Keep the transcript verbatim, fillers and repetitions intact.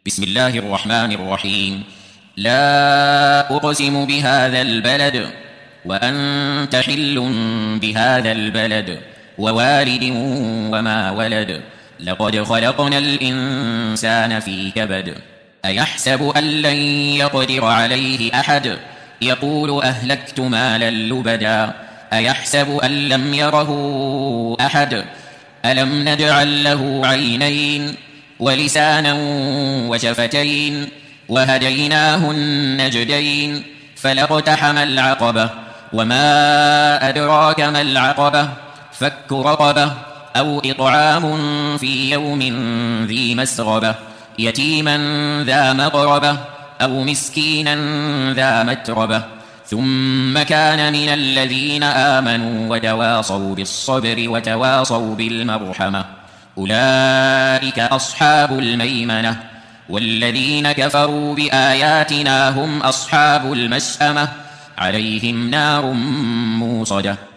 بسم الله الرحمن الرحيم. لا أقسم بهذا البلد وأنت حل بهذا البلد ووالد وما ولد لقد خلقنا الإنسان في كبد أيحسب أن لن يقدر عليه أحد يقول أهلكت مالا لبدا أيحسب أن لم يره أحد ألم نجعل له عينين ولسانا وشفتين وهديناه النجدين فلاقتحم العقبة وما أدراك ما العقبة فك رقبة أو إطعام في يوم ذي مسغبة يتيما ذا مقربة أو مسكينا ذا متربة ثم كان من الذين آمنوا وتواصوا بالصبر وتواصوا بالمرحمة أولئك أصحاب الميمنة والذين كفروا بآياتنا هم أصحاب المشأمة عليهم نار موصدة.